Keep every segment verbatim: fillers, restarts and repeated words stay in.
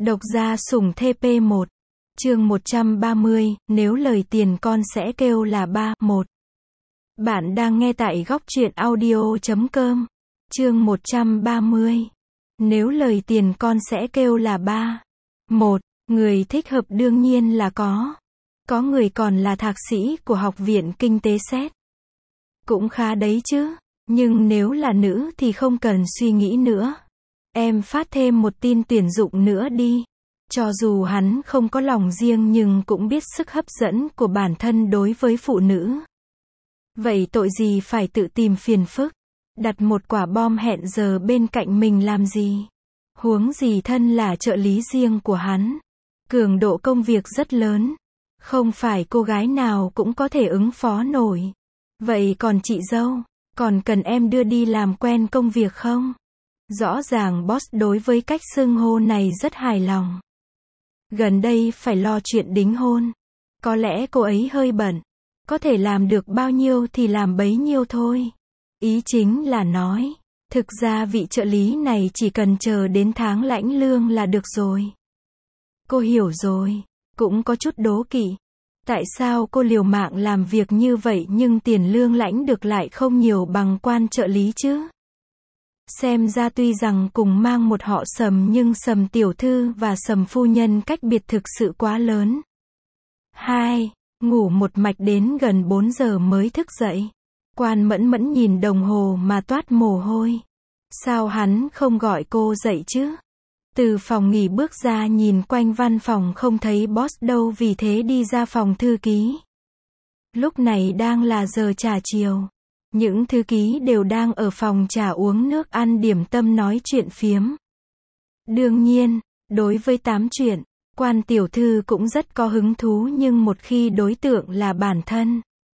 Độc gia sủng thê pê một. Chương một trăm ba mươi, nếu lời tiền con sẽ kêu là ba. một. Bạn đang nghe tại góc truyện audio chấm com. Chương một trăm ba mươi. Nếu lời tiền con sẽ kêu là ba. một. Người thích hợp đương nhiên là có. Có người còn là thạc sĩ của Học viện Kinh tế xét. Cũng khá đấy chứ. Nhưng nếu là nữ thì không cần suy nghĩ nữa. Em phát thêm một tin tuyển dụng nữa đi. Cho dù hắn không có lòng riêng nhưng cũng biết sức hấp dẫn của bản thân đối với phụ nữ. Vậy tội gì phải tự tìm phiền phức, đặt một quả bom hẹn giờ bên cạnh mình làm gì? Huống gì thân là trợ lý riêng của hắn. Cường độ công việc rất lớn. Không phải cô gái nào cũng có thể ứng phó nổi. Vậy còn chị dâu, còn cần em đưa đi làm quen công việc không? Rõ ràng boss đối với cách xưng hô này rất hài lòng. Gần đây phải lo chuyện đính hôn. Có lẽ cô ấy hơi bận. Có thể làm được bao nhiêu thì làm bấy nhiêu thôi. Ý chính là nói, thực ra vị trợ lý này chỉ cần chờ đến tháng lãnh lương là được rồi. Cô hiểu rồi, cũng có chút đố kỵ. Tại sao cô liều mạng làm việc như vậy nhưng tiền lương lãnh được lại không nhiều bằng quan trợ lý chứ? Xem ra tuy rằng cùng mang một họ Sầm nhưng Sầm tiểu thư và Sầm phu nhân cách biệt thực sự quá lớn. hai. Ngủ một mạch đến gần bốn giờ mới thức dậy. Quan Mẫn Mẫn nhìn đồng hồ mà toát mồ hôi. Sao hắn không gọi cô dậy chứ? Từ phòng nghỉ bước ra nhìn quanh văn phòng không thấy boss đâu vì thế đi ra phòng thư ký. Lúc này đang là giờ trà chiều. Những thư ký đều đang ở phòng trà uống nước ăn điểm tâm nói chuyện phiếm. Đương nhiên, đối với tám chuyện, quan tiểu thư cũng rất có hứng thú nhưng một khi đối tượng là bản thân.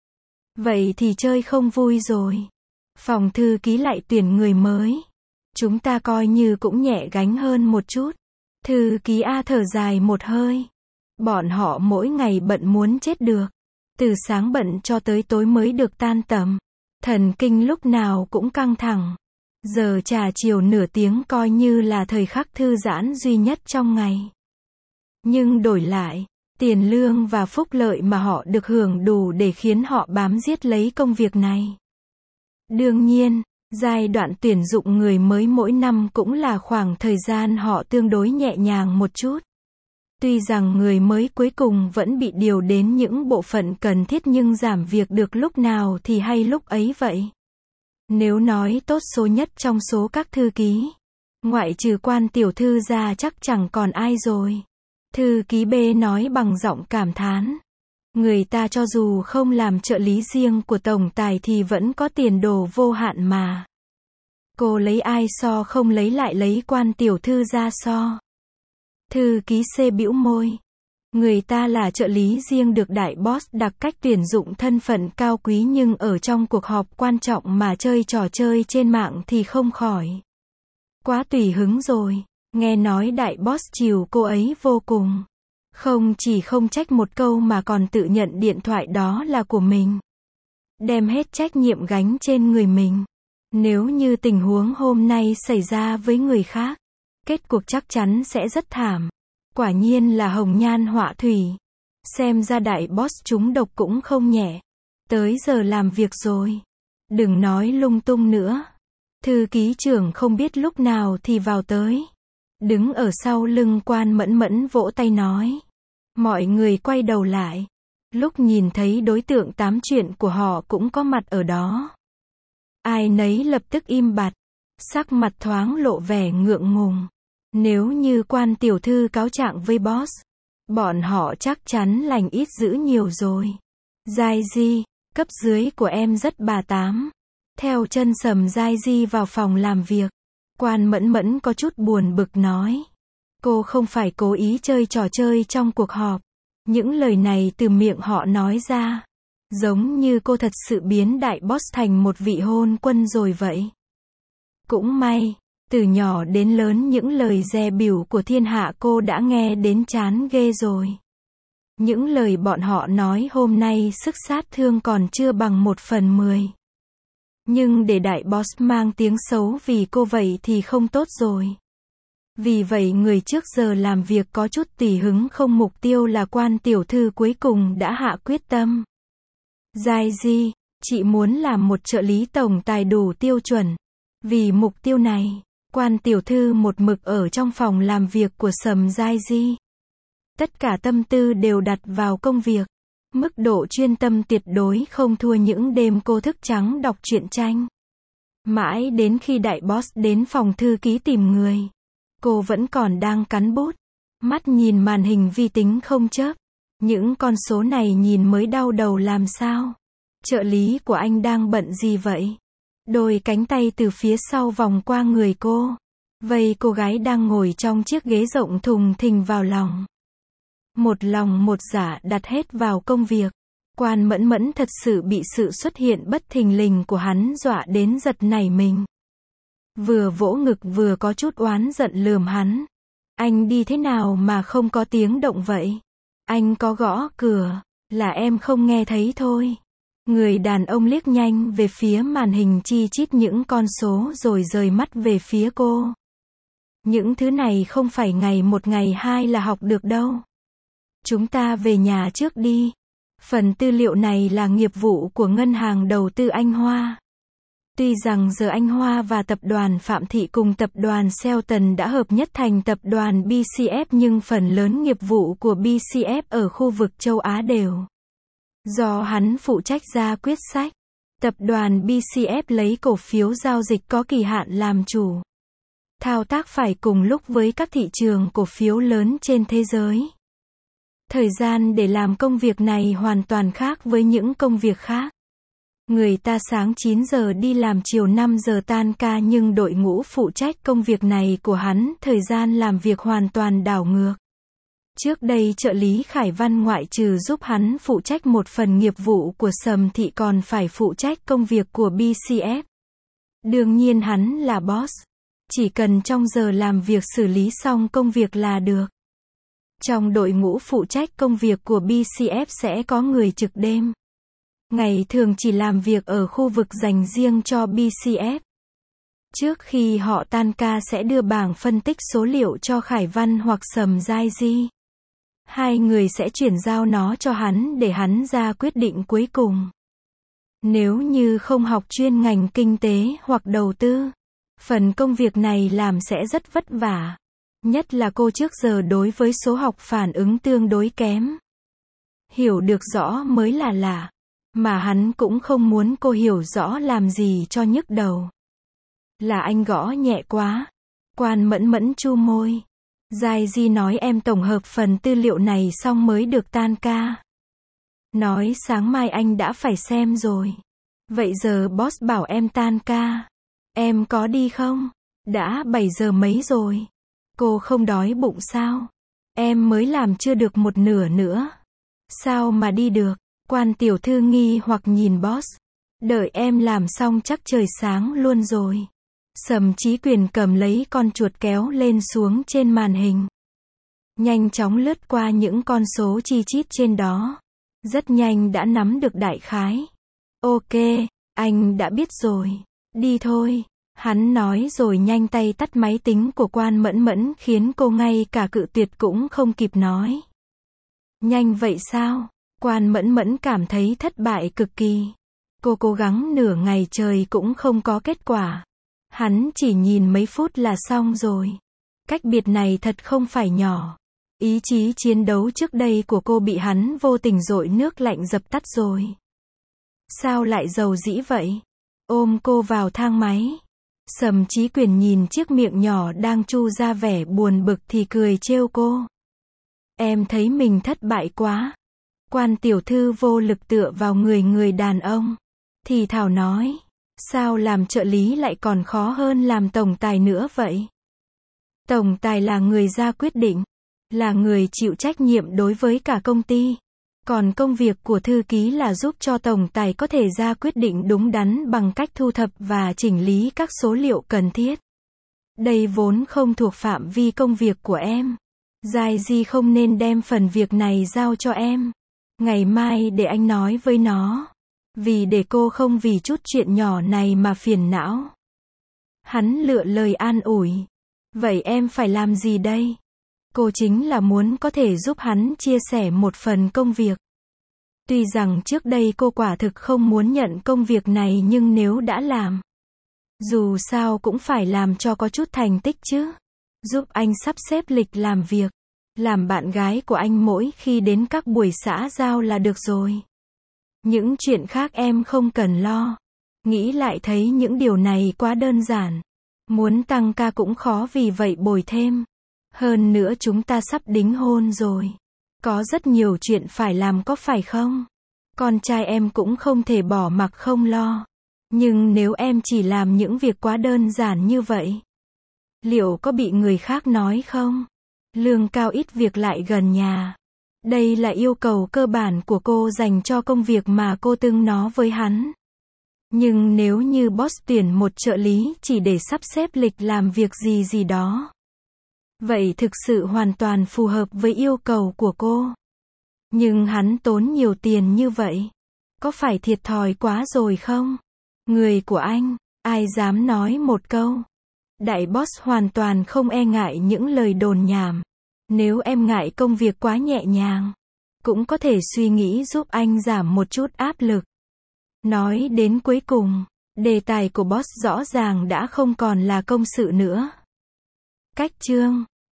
Vậy thì chơi không vui rồi. Phòng thư ký lại tuyển người mới. Chúng ta coi như cũng nhẹ gánh hơn một chút. Thư ký A thở dài một hơi. Bọn họ mỗi ngày bận muốn chết được. Từ sáng bận cho tới tối mới được tan tầm. Thần kinh lúc nào cũng căng thẳng. Giờ trà chiều nửa tiếng coi như là thời khắc thư giãn duy nhất trong ngày. Nhưng đổi lại, tiền lương và phúc lợi mà họ được hưởng đủ để khiến họ bám giết lấy công việc này. Đương nhiên, giai đoạn tuyển dụng người mới mỗi năm cũng là khoảng thời gian họ tương đối nhẹ nhàng một chút. Tuy rằng người mới cuối cùng vẫn bị điều đến những bộ phận cần thiết nhưng giảm việc được lúc nào thì hay lúc ấy vậy. Nếu nói tốt số nhất trong số các thư ký, ngoại trừ quan tiểu thư ra chắc chẳng còn ai rồi. Thư ký B nói bằng giọng cảm thán. Người ta cho dù không làm trợ lý riêng của tổng tài thì vẫn có tiền đồ vô hạn mà. Cô lấy ai so không lấy lại lấy quan tiểu thư ra so. Thư ký C bĩu môi. Người ta là trợ lý riêng được đại boss đặc cách tuyển dụng thân phận cao quý nhưng ở trong cuộc họp quan trọng mà chơi trò chơi trên mạng thì không khỏi. Quá tùy hứng rồi. Nghe nói đại boss chiều cô ấy vô cùng. Không chỉ không trách một câu mà còn tự nhận điện thoại đó là của mình. Đem hết trách nhiệm gánh trên người mình. Nếu như tình huống hôm nay xảy ra với người khác, kết cuộc chắc chắn sẽ rất thảm. Quả nhiên là hồng nhan họa thủy. Xem ra đại boss trúng độc cũng không nhẹ. Tới giờ làm việc rồi. Đừng nói lung tung nữa. Thư ký trưởng không biết lúc nào thì vào tới. Đứng ở sau lưng Quan Mẫn Mẫn vỗ tay nói. Mọi người quay đầu lại. Lúc nhìn thấy đối tượng tám chuyện của họ cũng có mặt ở đó. Ai nấy lập tức im bặt. Sắc mặt thoáng lộ vẻ ngượng ngùng. Nếu như quan tiểu thư cáo trạng với boss, bọn họ chắc chắn lành ít dữ nhiều rồi. Giai Di, cấp dưới của em rất bà tám. Theo chân Sầm Giai Di vào phòng làm việc. Quan Mẫn Mẫn có chút buồn bực nói. Cô không phải cố ý chơi trò chơi trong cuộc họp. Những lời này từ miệng họ nói ra. Giống như cô thật sự biến đại boss thành một vị hôn quân rồi vậy. Cũng may, từ nhỏ đến lớn những lời dè bỉu của thiên hạ cô đã nghe đến chán ghê rồi. Những lời bọn họ nói hôm nay sức sát thương còn chưa bằng một phần mười. Nhưng để đại boss mang tiếng xấu vì cô vậy thì không tốt rồi. Vì vậy người trước giờ làm việc có chút tùy hứng không mục tiêu là quan tiểu thư cuối cùng đã hạ quyết tâm. Giai Di, chị muốn làm một trợ lý tổng tài đủ tiêu chuẩn. Vì mục tiêu này, quan tiểu thư một mực ở trong phòng làm việc của Sầm Giai Di. Tất cả tâm tư đều đặt vào công việc. Mức độ chuyên tâm tuyệt đối không thua những đêm cô thức trắng đọc truyện tranh. Mãi đến khi đại boss đến phòng thư ký tìm người, cô vẫn còn đang cắn bút, mắt nhìn màn hình vi tính không chớp. Những con số này nhìn mới đau đầu làm sao. Trợ lý của anh đang bận gì vậy? Đôi cánh tay từ phía sau vòng qua người cô, vây cô gái đang ngồi trong chiếc ghế rộng thùng thình vào lòng. Một lòng một dạ đặt hết vào công việc. Quan Mẫn Mẫn thật sự bị sự xuất hiện bất thình lình của hắn dọa đến giật nảy mình. Vừa vỗ ngực vừa có chút oán giận lườm hắn. Anh đi thế nào mà không có tiếng động vậy? Anh có gõ cửa, là em không nghe thấy thôi. Người đàn ông liếc nhanh về phía màn hình chi chít những con số rồi rời mắt về phía cô. Những thứ này không phải ngày một ngày hai là học được đâu. Chúng ta về nhà trước đi. Phần tư liệu này là nghiệp vụ của ngân hàng đầu tư Anh Hoa. Tuy rằng giờ Anh Hoa và tập đoàn Phạm Thị cùng tập đoàn Selton đã hợp nhất thành tập đoàn bê xê ép nhưng phần lớn nghiệp vụ của bê xê ép ở khu vực châu Á đều do hắn phụ trách ra quyết sách. Tập đoàn bê xê ép lấy cổ phiếu giao dịch có kỳ hạn làm chủ. Thao tác phải cùng lúc với các thị trường cổ phiếu lớn trên thế giới. Thời gian để làm công việc này hoàn toàn khác với những công việc khác. Người ta sáng chín giờ đi làm chiều năm giờ tan ca nhưng đội ngũ phụ trách công việc này của hắn thời gian làm việc hoàn toàn đảo ngược. Trước đây trợ lý Khải Văn ngoại trừ giúp hắn phụ trách một phần nghiệp vụ của Sầm Thị còn phải phụ trách công việc của bê xê ép. Đương nhiên hắn là boss. Chỉ cần trong giờ làm việc xử lý xong công việc là được. Trong đội ngũ phụ trách công việc của bê xê ép sẽ có người trực đêm. Ngày thường chỉ làm việc ở khu vực dành riêng cho bê xê ép. Trước khi họ tan ca sẽ đưa bảng phân tích số liệu cho Khải Văn hoặc Sầm Giai Di. Hai người sẽ chuyển giao nó cho hắn để hắn ra quyết định cuối cùng. Nếu như không học chuyên ngành kinh tế hoặc đầu tư, phần công việc này làm sẽ rất vất vả. Nhất là cô trước giờ đối với số học phản ứng tương đối kém. Hiểu được rõ mới là lạ. Mà hắn cũng không muốn cô hiểu rõ làm gì cho nhức đầu. Là anh gõ nhẹ quá. Quan Mẫn Mẫn chu môi. Giai Di nói em tổng hợp phần tư liệu này xong mới được tan ca. Nói sáng mai anh đã phải xem rồi. Vậy giờ boss bảo em tan ca. Em có đi không? Đã bảy giờ mấy rồi. Cô không đói bụng sao? Em mới làm chưa được một nửa nữa. Sao mà đi được? Quan tiểu thư nghi hoặc nhìn boss. Đợi em làm xong chắc trời sáng luôn rồi. Sầm Chí Quyền cầm lấy con chuột kéo lên xuống trên màn hình. Nhanh chóng lướt qua những con số chi chít trên đó. Rất nhanh đã nắm được đại khái. Ok, anh đã biết rồi. Đi thôi. Hắn nói rồi nhanh tay tắt máy tính của Quan Mẫn Mẫn khiến cô ngay cả cự tuyệt cũng không kịp nói. Nhanh vậy sao? Quan Mẫn Mẫn cảm thấy thất bại cực kỳ. Cô cố gắng nửa ngày trời cũng không có kết quả. Hắn chỉ nhìn mấy phút là xong rồi. Cách biệt này thật không phải nhỏ. Ý chí chiến đấu trước đây của cô bị hắn vô tình dội nước lạnh dập tắt rồi. Sao lại giàu dĩ vậy? Ôm cô vào thang máy. Sầm Chí Quyền nhìn chiếc miệng nhỏ đang chu ra vẻ buồn bực thì cười trêu cô. Em thấy mình thất bại quá. Quan tiểu thư vô lực tựa vào người người đàn ông. Thì thảo nói. Sao làm trợ lý lại còn khó hơn làm tổng tài nữa vậy? Tổng tài là người ra quyết định. Là người chịu trách nhiệm đối với cả công ty. Còn công việc của thư ký là giúp cho tổng tài có thể ra quyết định đúng đắn bằng cách thu thập và chỉnh lý các số liệu cần thiết. Đây vốn không thuộc phạm vi công việc của em. Giai Di không nên đem phần việc này giao cho em. Ngày mai để anh nói với nó. Vì để cô không vì chút chuyện nhỏ này mà phiền não. Hắn lựa lời an ủi. Vậy em phải làm gì đây? Cô chính là muốn có thể giúp hắn chia sẻ một phần công việc. Tuy rằng trước đây cô quả thực không muốn nhận công việc này nhưng nếu đã làm, dù sao cũng phải làm cho có chút thành tích chứ. Giúp anh sắp xếp lịch làm việc. Làm bạn gái của anh mỗi khi đến các buổi xã giao là được rồi. Những chuyện khác em không cần lo. Nghĩ lại thấy những điều này quá đơn giản. Muốn tăng ca cũng khó vì vậy bồi thêm. Hơn nữa chúng ta sắp đính hôn rồi. Có rất nhiều chuyện phải làm có phải không? Con trai em cũng không thể bỏ mặc không lo. Nhưng nếu em chỉ làm những việc quá đơn giản như vậy, liệu có bị người khác nói không? Lương cao ít việc lại gần nhà. Đây là yêu cầu cơ bản của cô dành cho công việc mà cô từng nói với hắn. Nhưng nếu như boss tuyển một trợ lý chỉ để sắp xếp lịch làm việc gì gì đó, vậy thực sự hoàn toàn phù hợp với yêu cầu của cô. Nhưng hắn tốn nhiều tiền như vậy, có phải thiệt thòi quá rồi không? Người của anh, ai dám nói một câu. Đại boss hoàn toàn không e ngại những lời đồn nhảm. Nếu em ngại công việc quá nhẹ nhàng, cũng có thể suy nghĩ giúp anh giảm một chút áp lực. Nói đến cuối cùng, đề tài của boss rõ ràng đã không còn là công sự nữa. Cách chương